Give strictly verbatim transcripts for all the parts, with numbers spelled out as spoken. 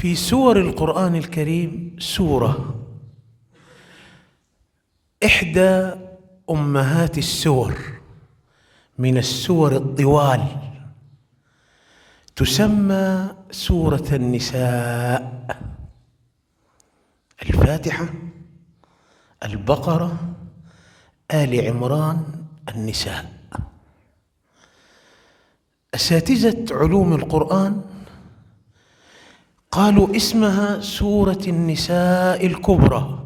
في سور القرآن الكريم سورة إحدى أمهات السور من السور الطوال، تسمى سورة النساء. الفاتحة، البقرة، آل عمران، النساء. أساتذة علوم القرآن قالوا اسمها سورة النساء الكبرى،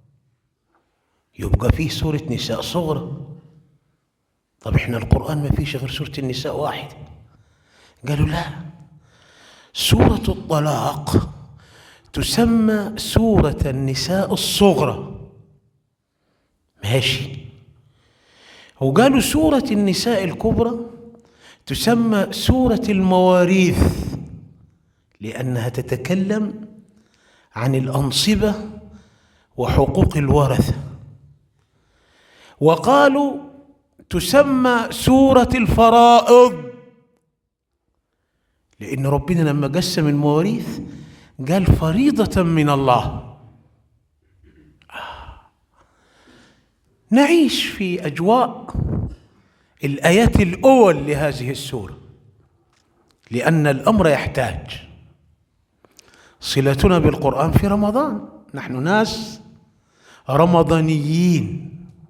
يبقى فيه سورة نساء صغرى. طب احنا القرآن ما فيش غير سورة النساء واحدة. قالوا لا، سورة الطلاق تسمى سورة النساء الصغرى. ماشي. وقالوا سورة النساء الكبرى تسمى سورة المواريث، لأنها تتكلم عن الأنصبة وحقوق الورثة. وقالوا تسمى سورة الفرائض، لأن ربنا لما قسم المواريث قال فريضة من الله. نعيش في أجواء الآيات الأول لهذه السورة، لأن الأمر يحتاج صلتنا بالقرآن في رمضان. نحن ناس رمضانيين،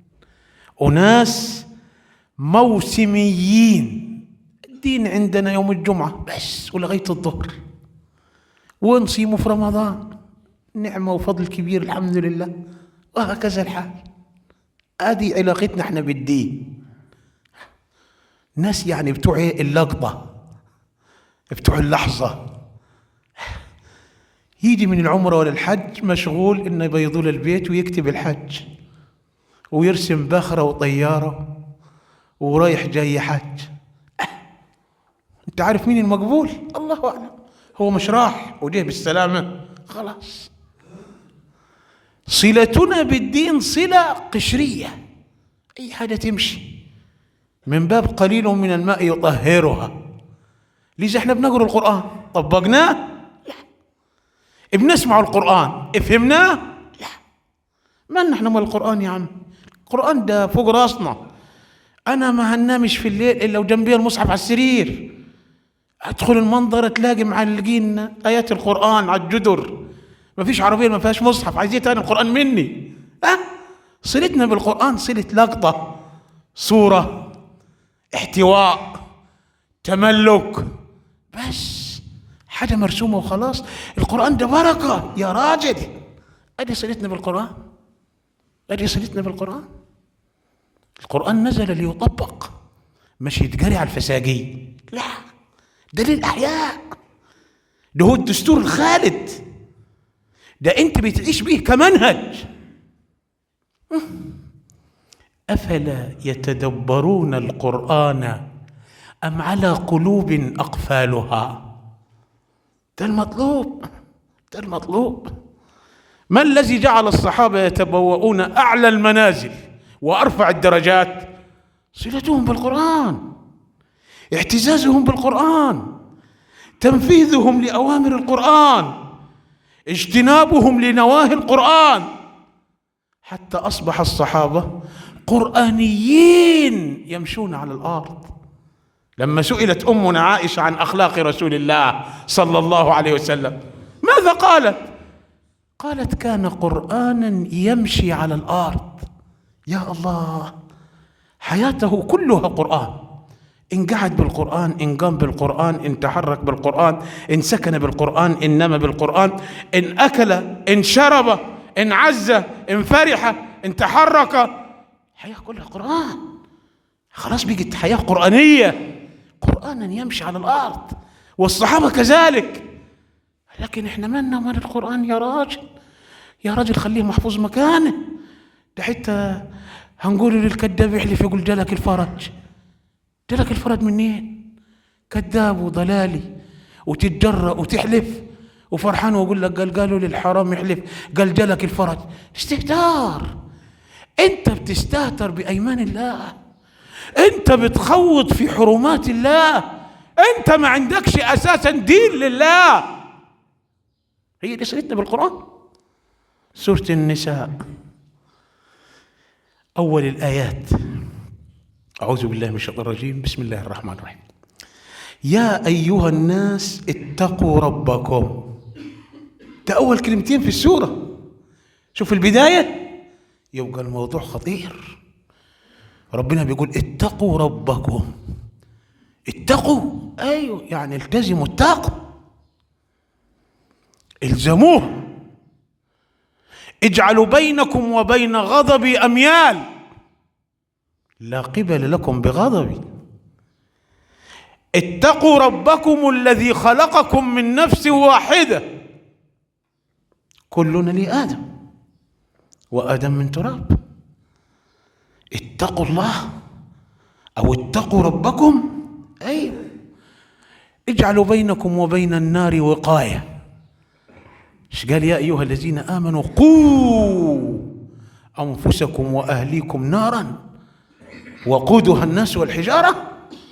وناس موسميين. الدين عندنا يوم الجمعة بس ولغاية الظهر، ونصيمه في رمضان، نعمة وفضل كبير الحمد لله، وهكذا الحال. هذه علاقتنا احنا بالدين. ناس يعني بتوع اللقطة، بتوع اللحظة، يجي من العمرة ولا الحج مشغول انه يبيضوا له البيت ويكتب الحج ويرسم باخرة وطيارة ورايح جاي حج. أه. انت عارف مين المقبول؟ الله اعلم. هو مش راح وجه بالسلامة خلاص. صلتنا بالدين صلة قشرية، اي حاجة تمشي من باب قليل من الماء يطهرها. لذا احنا بنقرأ القرآن، طبقناه؟ لا. بنسمع القرآن، افهمناه؟ لا. ما نحن من القرآن يا عم؟ القرآن ده فوق راسنا. أنا ما هنامش في الليل إلا وجنبي المصحف على السرير، أدخل المنظر تلاقي معلقين آيات القرآن على الجدر. ما فيش عربية ما فيهاش مصحف، عايزين تاني القرآن مني؟ أه؟ صلتنا بالقرآن صلة لقطة، صورة، احتواء، تملك، بس حاجة مرسومة وخلاص. القرآن ده بركة يا راجل. أدي صلتنا بالقرآن، أدي صلتنا بالقرآن. القرآن نزل ليطبق، مش يتجري على الفساقي. لا، ده للأحياء، ده هو الدستور الخالد، ده أنت بتعيش به كمنهج. أفلا يتدبرون القرآن أم على قلوب أقفالها؟ ده المطلوب، ده المطلوب. ما الذي جعل الصحابة يتبوؤون أعلى المنازل وأرفع الدرجات؟ صلتهم بالقرآن، اعتزازهم بالقرآن، تنفيذهم لأوامر القرآن، اجتنابهم لنواهي القرآن، حتى أصبح الصحابة قرآنيين يمشون على الأرض. لما سئلت أمنا عائشة عن أخلاق رسول الله صلى الله عليه وسلم ماذا قالت؟ قالت كان قرآنا يمشي على الأرض. يا الله، حياته كلها قرآن. إن قعد بالقرآن، إن قام بالقرآن، إن تحرك بالقرآن، إن سكن بالقرآن، إن نام بالقرآن، إن أكل، إن شرب، إن عز، إن فرح، إن تحرك، حياة كلها قرآن. خلاص بقت حياة قرآنية، قرآنا يمشي على الأرض. والصحابة كذلك. لكن إحنا مالنا ومال القرآن يا راجل؟ يا راجل خليه محفوظ مكانه. ده حتى هنقول للكذاب يحلف يقول جالك الفرج. جالك الفرج منين؟ كذاب وضلالي، وتتجرأ وتحلف وفرحان ويقول لك قال قالوا للحرام يحلف قال جالك الفرج. استهتار. انت بتستهتر بأيمان الله، انت بتخوض في حرمات الله، انت ما عندكش اساسا دين لله. هي دي سيرتنا بالقرآن. سورة النساء أول الآيات. أعوذ بالله من الشيطان الرجيم، بسم الله الرحمن الرحيم. يا أيها الناس اتقوا ربكم. ده أول كلمتين في السورة. شوف البداية، يبقى الموضوع خطير. ربنا بيقول اتقوا ربكم. اتقوا، أيوه، يعني التزموا التقوى، الزموه. اجعلوا بينكم وبين غضبي أميال، لا قبل لكم بغضبي. اتقوا ربكم الذي خلقكم من نفس واحدة، كلنا لآدم وآدم من تراب. اتقوا الله أو اتقوا ربكم، أيوه. اجعلوا بينكم وبين النار وقاية. ايش قال؟ يا أيها الذين آمنوا قوا أنفسكم وأهليكم نارا وقودها الناس والحجارة.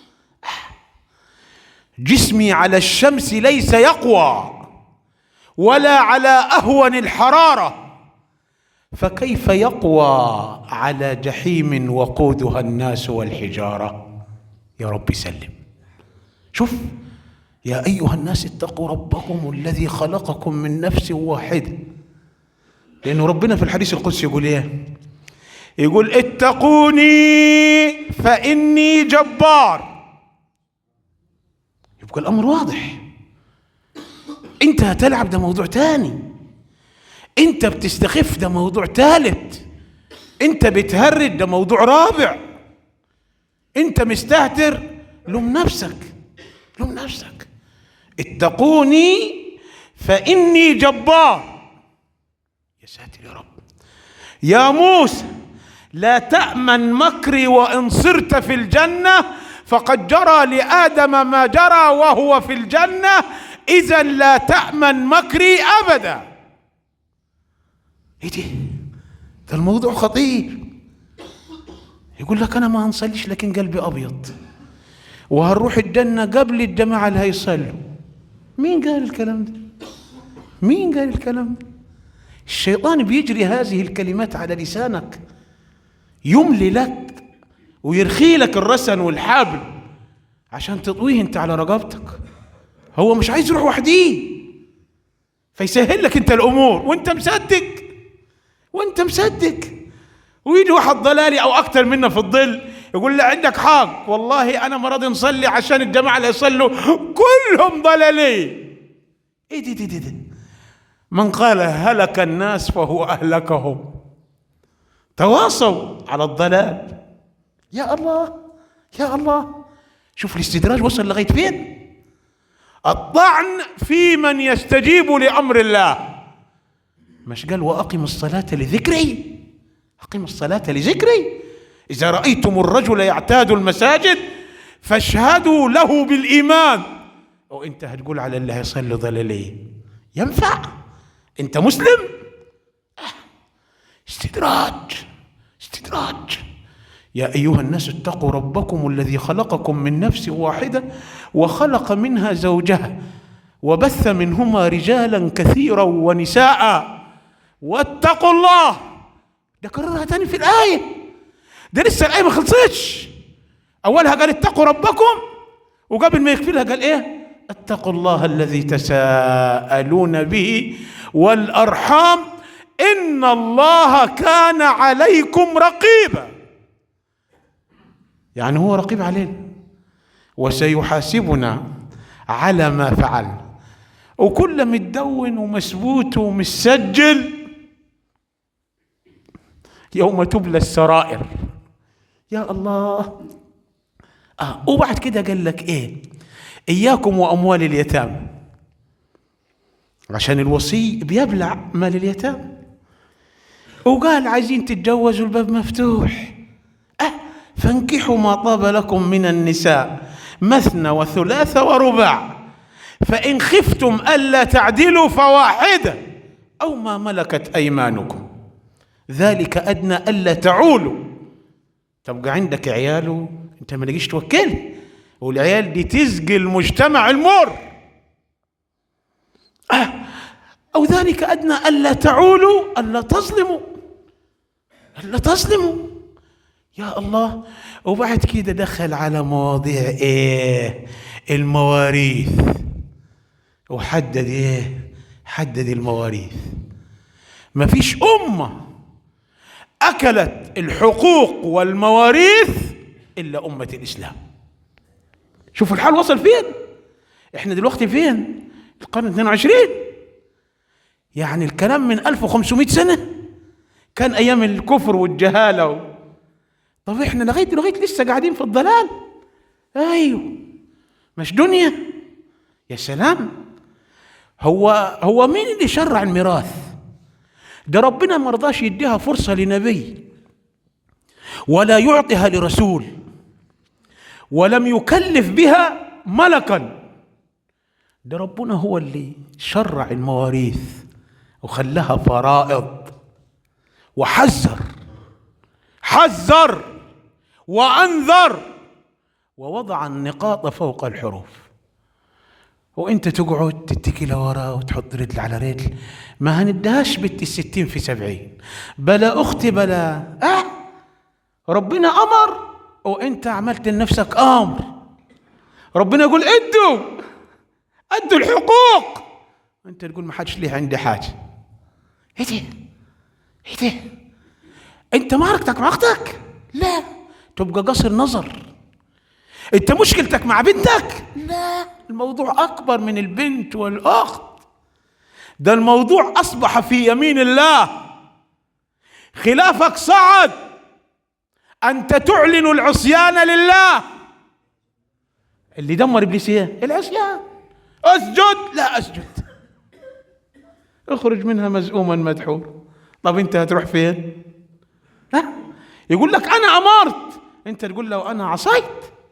جسمي على الشمس ليس يقوى ولا على أهون الحرارة، فكيف يقوى على جحيم وقودها الناس والحجارة؟ يا رب سلم. شوف، يا أيها الناس اتقوا ربكم الذي خلقكم من نفس واحدة. لأنه ربنا في الحديث القدسي يقول إيه؟ يقول اتقوني فإني جبار. يبقى الأمر واضح. أنت هتلعب، ده موضوع تاني. أنت بتستخف، ده موضوع ثالث. أنت بتهرج، ده موضوع رابع. أنت مستهتر، لوم نفسك، لوم نفسك. اتقوني فإني جبار. يا ساتر يا رب. يا موسى لا تأمن مكري وإن صرت في الجنة فقد جرى لآدم ما جرى وهو في الجنة، إذا لا تأمن مكري أبدا. إيه دي؟ ده الموضوع خطير. يقول لك أنا ما هنصليش لكن قلبي أبيض، وهنروح الجنة قبل الجماعة اللي هيصلوا. مين قال الكلام ده؟ مين قال الكلام ده؟ الشيطان بيجري هذه الكلمات على لسانك، يملي لك ويرخي لك الرسن والحبل عشان تطويه انت على رقبتك. هو مش عايز يروح وحديه، فيسهل لك انت الامور وانت مصدق، وانت مصدق. ويجي واحد ضلالي او اكثر منا في الظل يقول له عندك حق، والله انا ما راضي نصلي عشان الجماعه اللي يصلوا كلهم ضلالين. ايه دي دي دي, دي. من قال هلك الناس فهو اهلكهم. تواصوا على الضلال. يا الله يا الله، شوف الاستدراج وصل لغايه فين. الطعن في من يستجيب لامر الله. مش قال واقم الصلاه لذكري؟ اقم الصلاه لذكري. اذا رايتم الرجل يعتاد المساجد فاشهدوا له بالايمان. وانت هتقول على اللي هيصلي ضلالين؟ ينفع؟ انت مسلم؟ استدراج استدراج. يا أيها الناس اتقوا ربكم الذي خلقكم من نفس واحدة وخلق منها زوجها وبث منهما رجالا كثيرا ونساء واتقوا الله. ده كررها تاني في الآية، ده لسه الآية ما خلصتش. أولها قال اتقوا ربكم، وقبل ما يكفلها قال إيه؟ اتقوا الله الذي تساءلون به والأرحام إن الله كان عليكم رقيبا. يعني هو رقيب علينا وسيحاسبنا على ما فعلنا، وكل متدون ومثبوت ومسجل يوم تبلى السرائر. يا الله. آه وبعد كده قال لك ايه؟ اياكم واموال اليتامى، عشان الوصي بيبلع مال اليتامى. وقال عايزين تتجوزوا الباب مفتوح. أه فانكحوا ما طاب لكم من النساء مثنى وثلاث ورباع، فإن خفتم ألا تعدلوا فواحدة أو ما ملكت أيمانكم ذلك أدنى ألا تعولوا. تبقى عندك عيال أنت ما لقيش توكل، والعيال دي تسقي المجتمع المر. أه أو ذلك أدنى ألا تعولوا ألا تظلموا ألا تظلموا. يا الله. وبعد كده دخل على مواضيع إيه؟ المواريث، وحدد إيه؟ حدد المواريث. ما فيش أمة أكلت الحقوق والمواريث إلا أمة الإسلام. شوفوا الحال وصل فين. إحنا دلوقتي فين؟ القرن الاثنين والعشرين، يعني الكلام من ألف وخمسمائة سنة كان أيام الكفر والجهالة و... طب إحنا لغاية لغاية لسه قاعدين في الضلال. أيوه، مش دنيا. يا سلام. هو هو مين اللي شرع الميراث؟ ده ربنا ما رضاش يديها فرصة لنبي، ولا يعطيها لرسول، ولم يكلف بها ملكا. ده ربنا هو اللي شرع المواريث وخلاها فرائض، وحذر حذر وأنذر، ووضع النقاط فوق الحروف. وانت تقعد تتكي لورا وتحط رجل على رجل. ما هندهاش بنت الستين في سبعين. بلا اختي بلا اه ربنا امر وانت عملت لنفسك امر. ربنا يقول ادوا ادوا الحقوق، انت تقول ما حدش ليه عندي حاجه. ايه ده ايه ده؟ انت معركتك مع اختك؟ لا، تبقى قصر نظر. انت مشكلتك مع بنتك؟ لا، الموضوع اكبر من البنت والاخت. ده الموضوع اصبح في يمين الله. خلافك صعد، انت تعلن العصيان لله. اللي دمر ابليس ايه؟ العصيان. اسجد، لا اسجد. اخرج منها مزؤوما مدحور. طب انت هتروح فين؟ ها؟ يقول لك انا امرت، انت تقول لو انا عصيت.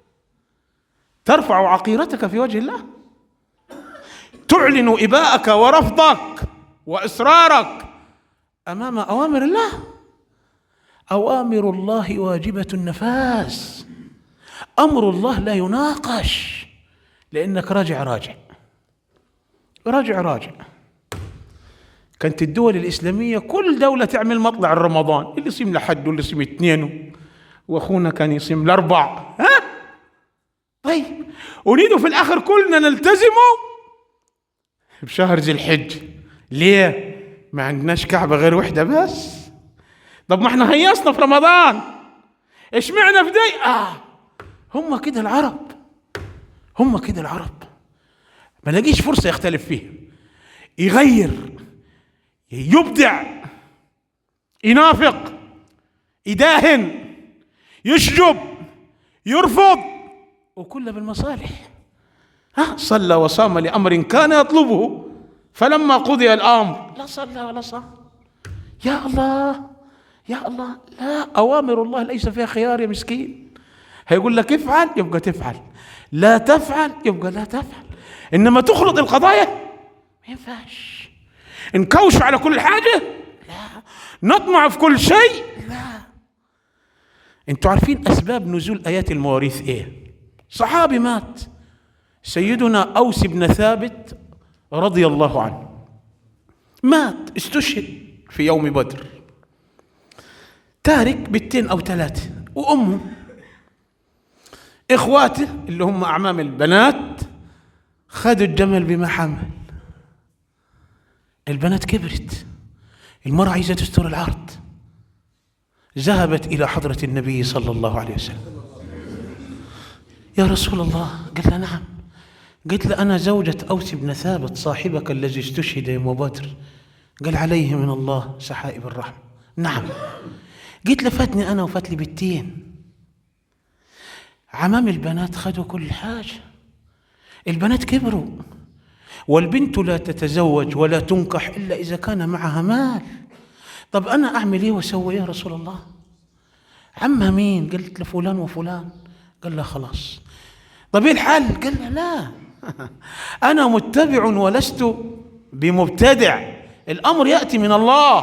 ترفع عقيرتك في وجه الله، تعلن إباءك ورفضك وإصرارك أمام أوامر الله. أوامر الله واجبة النفاذ، أمر الله لا يناقش، لأنك راجع راجع راجع راجع. كانت الدول الإسلامية كل دولة تعمل مطلع رمضان، اللي يصيم لحد واللي يصيم اثنين، وأخونا كان يصيم الأربع. ها؟ طيب، ونريد في الآخر كلنا نلتزموا بشهر ذي الحجة. ليه؟ ما عندناش كعبة غير وحدة بس. طب ما احنا هيصنا في رمضان، ايش معنى في دي؟ آه هم كده العرب، هم كده العرب. ما لاقيش فرصة يختلف فيها، يغير، يبدع، ينافق، يداهن، يشجب، يرفض، وكل بالمصالح. ها، صلى وصام لأمر كان يطلبه، فلما قضي الأمر لا صلى ولا صام. يا الله يا الله. لا، أوامر الله ليس فيها خيار يا مسكين. هيقول لك افعل يبقى تفعل، لا تفعل يبقى لا تفعل. إنما تخلط القضايا ما ينفعش. نكوش على كل حاجة؟ لا. نطمع في كل شيء؟ لا. انتوا عارفين أسباب نزول آيات المواريث إيه؟ صحابي مات، سيدنا أوس بن ثابت رضي الله عنه، مات، استشهد في يوم بدر، تارك بنتين أو ثلاثة وأمه. إخواته اللي هم أعمام البنات خدوا الجمل بما حمل. البنات كبرت، المرأة عايزة تستر العرض، ذهبت إلى حضرة النبي صلى الله عليه وسلم. يا رسول الله. قال لها نعم. قلت له أنا زوجة أوس بن ثابت صاحبك الذي استشهد يوم بدر. قال عليه من الله سحائب الرحمة. نعم. قلت له فاتني أنا وفات لي بنتين، عمام البنات خدوا كل حاجة، البنات كبروا، والبنت لا تتزوج ولا تنكح إلا إذا كان معها مال. طب أنا أعمل إيه وأسوي إيه يا رسول الله؟ عمها مين؟ قلت له فلان وفلان. قال له خلاص. طب إيه الحل؟ قال له لا أنا متبع ولست بمبتدع، الأمر يأتي من الله.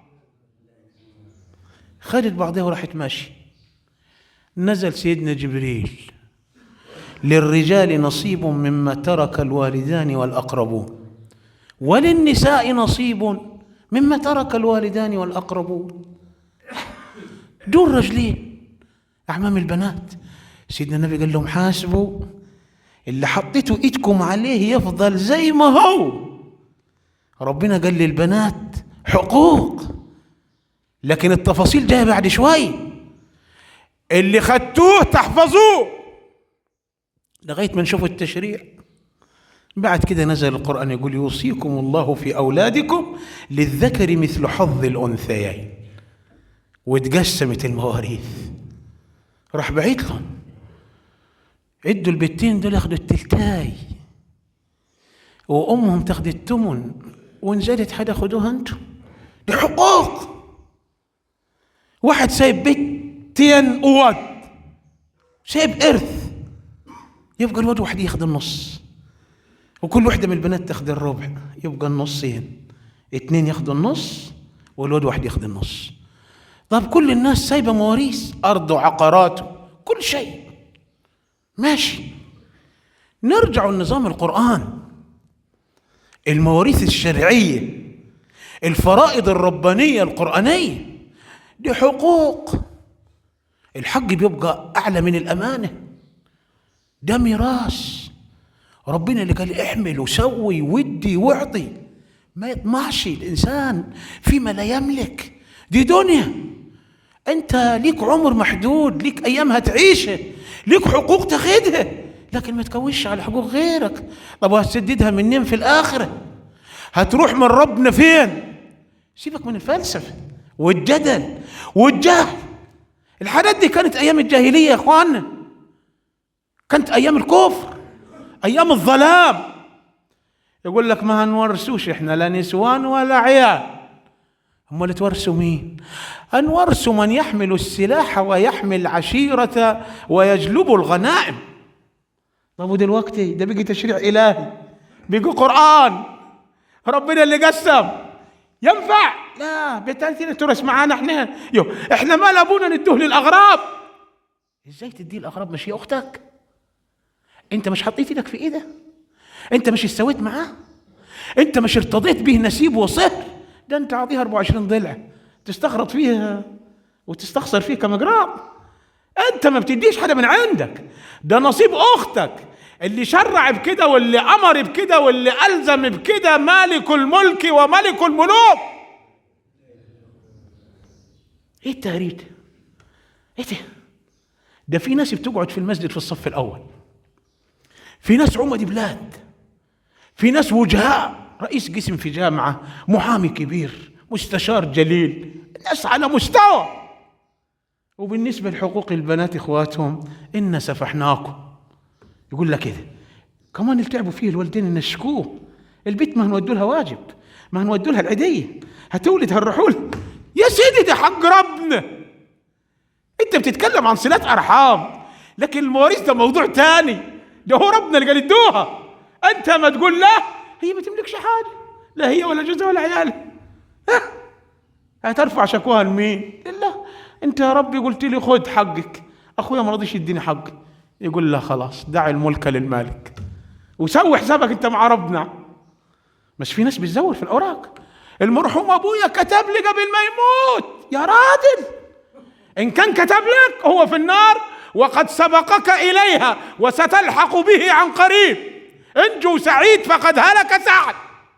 خدت بعضها وراحت ماشي. نزل سيدنا جبريل: للرجال نصيب مما ترك الوالدان والأقربون، وللنساء نصيب مما ترك الوالدان والأقربون. دول رجلين أعمام البنات. سيدنا النبي قال لهم حاسبوا اللي حطيتوا إيدكم عليه يفضل زي ما هو. ربنا قال للبنات حقوق، لكن التفاصيل جايه بعد شوي. اللي خدتوه تحفظوه لغايه ما نشوف التشريع. بعد كده نزل القرآن يقول يوصيكم الله في أولادكم للذكر مثل حظ الأنثيين، واتقسمت المواريث. راح بعيد لهم عدوا البتين دول ياخدوا التلتاي، وأمهم تاخد التمن، وإن زادت حاجة خدوها أنتم. دي حقوق. واحد سايب بيتين وواد، سايب إرث، يبقى الواد واحد ياخد النص، وكل واحدة من البنات تاخد الربع، يبقى النصين، اتنين ياخدوا النص والواد واحد ياخد النص. طب كل الناس سايبة مواريث، أرض وعقارات، كل شيء ماشي. نرجع لنظام القرآن، المواريث الشرعية، الفرائض الربانية القرآنية، دي حقوق. الحق بيبقى أعلى من الأمانة، ده ميراث. ربنا اللي قال احمل وسوي ودي واعطي، ما يطمعش الإنسان فيما لا يملك. دي دنيا، أنت ليك عمر محدود، ليك أيام هتعيشها، ليك حقوق تاخدها، لكن ما تكوش على حقوق غيرك. طب وهتسددها منين في الآخرة؟ هتروح من ربنا فين؟ سيبك من الفلسفة والجدل والجهل. الحاجات دي كانت أيام الجاهلية يا إخواننا، كانت أيام الكفر، أيام الظلام. يقول لك ما هنورثوش إحنا لا نسوان ولا عيال. هم اللي تورثوا مين؟ هنورثوا من يحمل السلاح ويحمل عشيرة ويجلب الغنائم. طب ودلوقتي ده بيجي تشريع إلهي، بيجي قرآن، ربنا اللي قسم. ينفع؟ لا، بتاعتنا تورث معانا احنا. يو احنا مال ابونا ندوه للاغراب. ازاي تديه الاغراب؟ مش هي اختك؟ انت مش حطيت ايدك في ايده؟ انت مش استويت معاه؟ انت مش ارتضيت به نسيب وصهر؟ ده انت عطيها أربعة وعشرين ضلع تستخرط فيها وتستخسر فيه كمجراب. انت ما بتديش حاجه من عندك، ده نصيب اختك اللي شرع بكده واللي امر بكده واللي الزم بكده مالك الملك وملك الملوك. ايه التهريج ده؟ ايه ده؟ ده في ناس بتقعد في المسجد في الصف الاول، في ناس عمد بلاد، في ناس وجهاء، رئيس قسم في جامعه، محامي كبير، مستشار جليل، ناس على مستوى. وبالنسبه لحقوق البنات اخواتهم، إن سفحناكم. يقول لك كده كمان اللي تعبوا فيه الوالدين نشكوه. البيت ما هنودوا لها واجب، ما هنودوا لها العيديه، هتولد هنروحوا يا سيدي، ده حق ربنا. انت بتتكلم عن صلات ارحام، لكن المواريث ده موضوع تاني، ده هو ربنا اللي قال ادوها. انت ما تقول لا، هي ما تملكش حاجه، لا هي ولا جوزها ولا عيالها. هترفع شكواها لمين؟ لله. انت يا ربي قلت لي خد حقك، اخويا ما رضيش يديني حقي، يقول لا خلاص دع الملك للمالك وسوي حسابك انت مع ربنا. مش في ناس بتزور في الاوراق؟ المرحوم ابويا كتب لي قبل ما يموت. يا راجل، ان كان كتب لك هو في النار وقد سبقك اليها وستلحق به عن قريب. انجو سعيد فقد هلك سعد.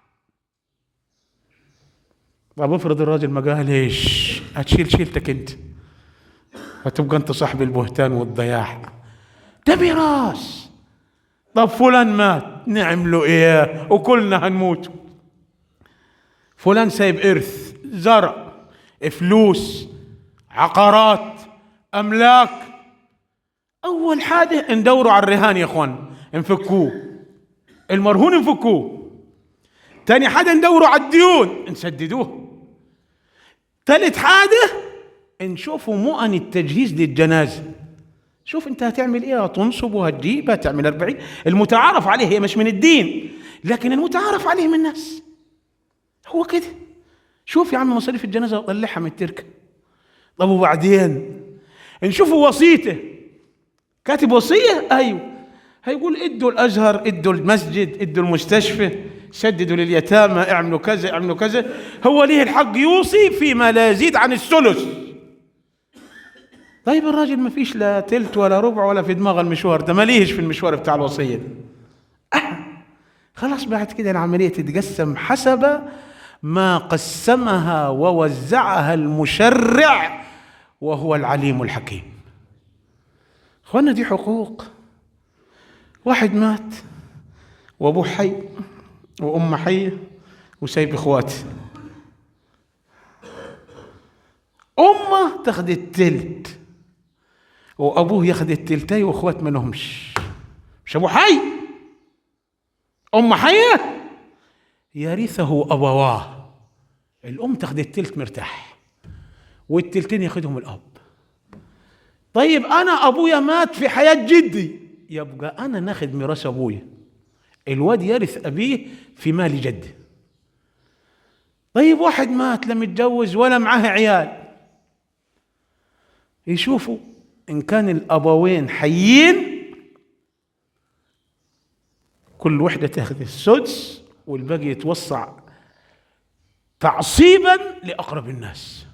طب افرض الراجل ما قالش، هتشيل شيلتك انت، هتبقى انت صاحب البهتان والضياع. ده ميراث. طب فلان مات، نعمله ايه؟ وكلنا هنموت. فلان سايب ارث، زرع، فلوس، عقارات، املاك. اول حاجه ندوروا على الرهان يا اخوان، نفكوه. المرهون نفكوه. تاني حاجه ندوروا على الديون، نسددوه. ثالث حاجه نشوفوا مؤن التجهيز للجنازه. شوف انت هتعمل ايه، هتنصب وهتجيب، هتعمل أربعين. المتعارف عليه، هي مش من الدين، لكن المتعارف عليه من الناس هو كده. شوف يا عم مصاريف الجنازه طلعها من التركه. طب وبعدين نشوفوا وصيته، كاتب وصيه؟ ايوه، هيقول ادوا الازهر، ادوا المسجد، ادوا المستشفى، سددوا لليتامى، اعملوا كذا اعملوا كذا، هو ليه الحق يوصي فيما لا يزيد عن الثلث. طيب الراجل ما فيش لا تلت ولا ربع ولا في دماغ المشوار ده، ماليش في المشوار بتاع الوصية ده. أه. خلاص بعد كده العملية تتقسم حسب ما قسمها ووزعها المشرع وهو العليم الحكيم. اخوانا دي حقوق. واحد مات وابوه حي وامه حيه وسايب اخواتي، امه تاخد التلت وابوه ياخد التلتاي واخوات ما لهمش. مش ابوه حي امه حيه يرثه ابواه. الام تاخد التلت مرتاح والتلتين ياخدهم الاب. طيب انا ابويا مات في حياه جدي، يبقى انا ناخد ميراث ابويا، الواد يرث ابيه في مال جده. طيب واحد مات لا متجوز ولا معاه عيال، يشوفوا ان كان الابوين حيين كل وحده تاخذ السدس والباقي يتوسع تعصيبا لاقرب الناس،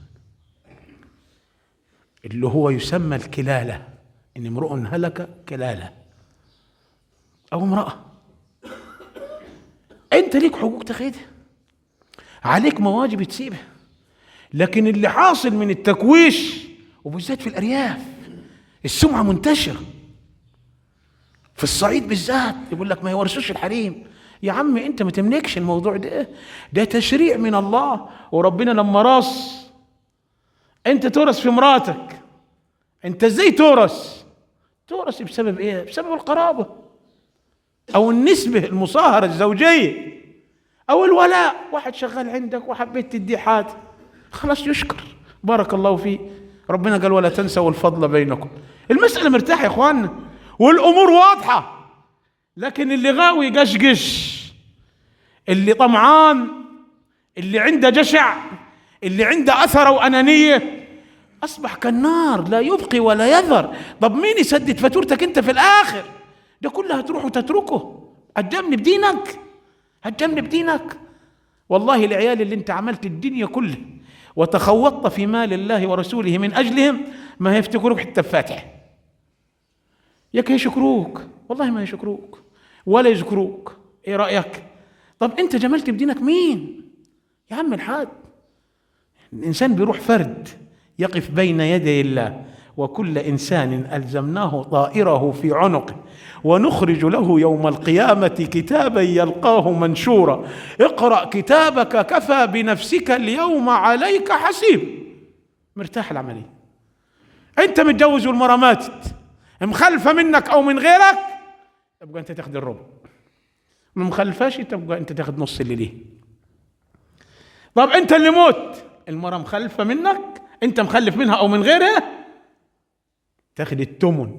اللي هو يسمى الكلاله، ان امرؤ هلك كلاله او امراه. انت ليك حقوق تاخدها، عليك مواجب تسيبها، لكن اللي حاصل من التكويش وبالذات في الارياف، السمعه منتشره في الصعيد بالذات، يقول لك ما يورثوش الحريم. يا عم انت ما تملكش الموضوع ده، ده تشريع من الله. وربنا لما راس انت تورث في مراتك، انت ازاي تورث؟ تورث بسبب ايه؟ بسبب القرابه او النسبه المصاهره الزوجيه او الولاء. واحد شغال عندك وحبيت تديه حاجه، خلاص يشكر، بارك الله فيه، ربنا قال ولا تنسوا الفضل بينكم. المساله مرتاحه يا اخواننا والامور واضحه. لكن اللي غاوي قشقش، اللي طمعان، اللي عنده جشع، اللي عنده اثر وانانيه، اصبح كالنار لا يبقي ولا يذر. طب مين يسدد فاتورتك انت في الاخر؟ ده كله هتروح وتتركه. هتجامل بدينك؟ هتجامل بدينك؟ والله العيال اللي انت عملت الدنيا كلها وتخوضت في مال الله ورسوله من اجلهم ما هيفتكروك حتى الفاتحه. ياك يشكروك؟ والله ما يشكروك ولا يذكروك. ايه رايك؟ طب انت جملت بدينك مين يا عم الحاج؟ الانسان بيروح فرد يقف بين يدي الله، وكل انسان الزمناه طائره في عنقه ونخرج له يوم القيامه كتابا يلقاه منشورا اقرا كتابك كفى بنفسك اليوم عليك حسيب. مرتاح العمليه. انت متجوز والمراه ماتت مخلفه منك او من غيرك، تبقى انت تاخد الربع. ما مخلفاش تبقى انت تاخد نص اللي ليه. طب انت اللي موت، المراه مخلفه منك، انت مخلف منها او من غيرها، تاخد الثمن.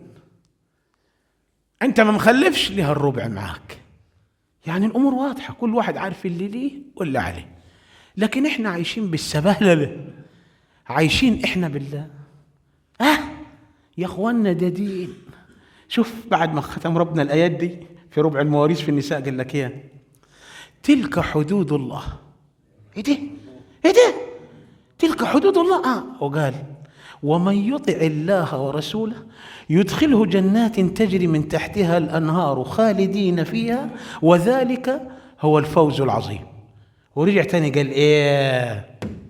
انت ما مخلفش لها الربع معاك. يعني الامور واضحه، كل واحد عارف اللي ليه واللي عليه. لكن احنا عايشين بالسبهلله، عايشين احنا بالله. اه يا اخوانا ده دين. شوف بعد ما ختم ربنا الايات دي في ربع المواريث في النساء قال لك ايه؟ تلك حدود الله. ايه ده؟ ايه ده؟ تلك حدود الله. اه وقال ومن يطع الله ورسوله يدخله جنات تجري من تحتها الانهار خالدين فيها وذلك هو الفوز العظيم. ورجع تاني قال ايه؟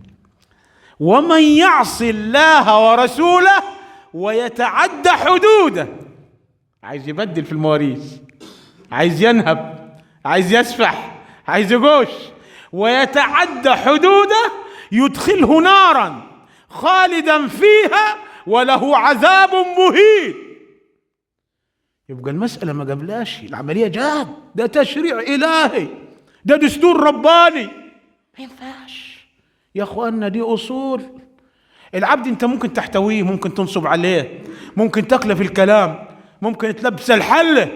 ومن يعص الله ورسوله ويتعدى حدوده. عايز يبدل في المواريث، عايز ينهب، عايز يسفح، عايز يغش، ويتعدى حدوده يدخله نارا خالدا فيها وله عذاب مهين. يبقى المسألة ما قبلاش، العملية جاد، ده تشريع إلهي، ده دستور رباني. ما ينفعش يا اخواننا، دي أصول. العبد انت ممكن تحتويه، ممكن تنصب عليه، ممكن تقله في الكلام، ممكن تلبس الحلة،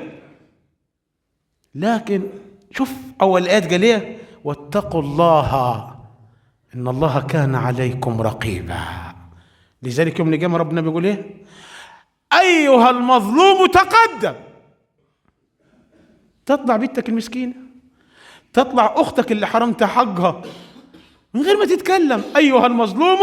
لكن شوف أول آيات قال إيه؟ واتقوا الله إن الله كان عليكم رقيبا. لذلك يوم القيامة ربنا بيقول إيه؟ أيها المظلوم تقدم. تطلع بنتك المسكينة، تطلع أختك اللي حرمت حقها من غير ما تتكلم، أيها المظلوم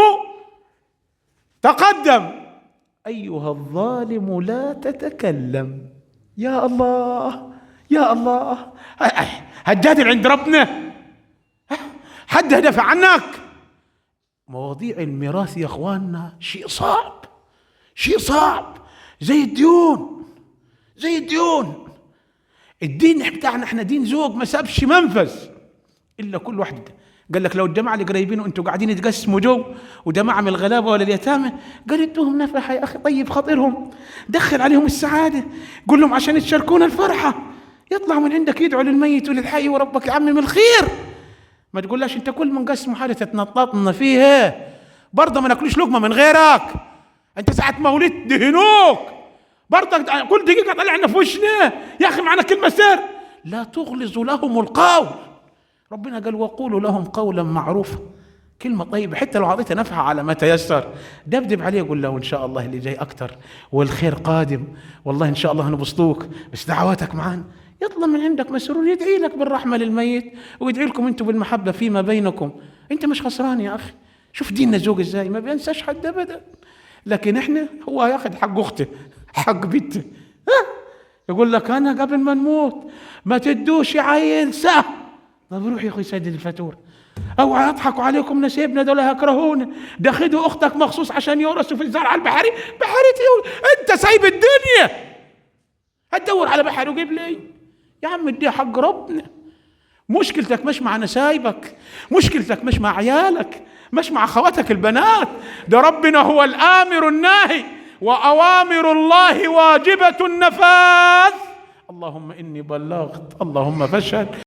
تقدم، أيها الظالم لا تتكلم. يا الله يا الله، هتجادل عند ربنا؟ حد هدافع عنك؟ مواضيع الميراث يا اخواننا شيء صعب، شيء صعب، زي الديون، زي الديون. الدين بتاعنا احنا دين زوج، ما سابش منفذ الا كل واحد قال لك لو الجماعه اللي قريبين وانتم قاعدين تقسموا جو وجماعه من الغلابه ولا اليتامى، قال ادوهم نفحه يا اخي، طيب خاطرهم، دخل عليهم السعاده، قول لهم عشان يتشاركون الفرحه، يطلعوا من عندك يدعوا للميت وللحي وربك يعمم الخير. ما تقولش انت كل من قسموا حاجه تتنططنا فيها، برضه ما ناكلوش لقمه من غيرك، انت ساعه ما ولدت دهنوك، برضه كل دقيقه طلعنا في وشنا يا اخي معنا كلمه سر. لا تغلظوا لهم القول، ربنا قال وقولوا لهم قولا معروفا، كلمه طيبه حتى لو اعطيتها نفعها على ما تيسر، دبدب عليه قول له ان شاء الله اللي جاي اكثر والخير قادم، والله ان شاء الله هنبسطوك بس دعواتك معانا. يطلع من عندك مسرور يدعي لك بالرحمه للميت ويدعي لكم انتم بالمحبه فيما بينكم، انت مش خسران يا اخي. شوف ديننا زوج ازاي، ما بينساش حد ابدا. لكن احنا هو ياخذ حق اخته حق بنته، ها يقول لك انا قبل ما نموت ما تدوش عيل سهم. طب روح يا اخوي سدد الفاتوره، اوعى يضحكوا عليكم نسيبنا دول هيكرهونا، ده خدوا اختك مخصوص عشان يورثوا في الزرعه البحري، بحرتي انت سايب الدنيا هتدور على بحر وجيب لي يا عم، اديها حق ربنا. مشكلتك مش مع نسايبك، مشكلتك مش مع عيالك، مش مع اخواتك البنات، ده ربنا هو الامر الناهي، واوامر الله واجبة النفاذ. اللهم اني بلغت، اللهم فاشهد.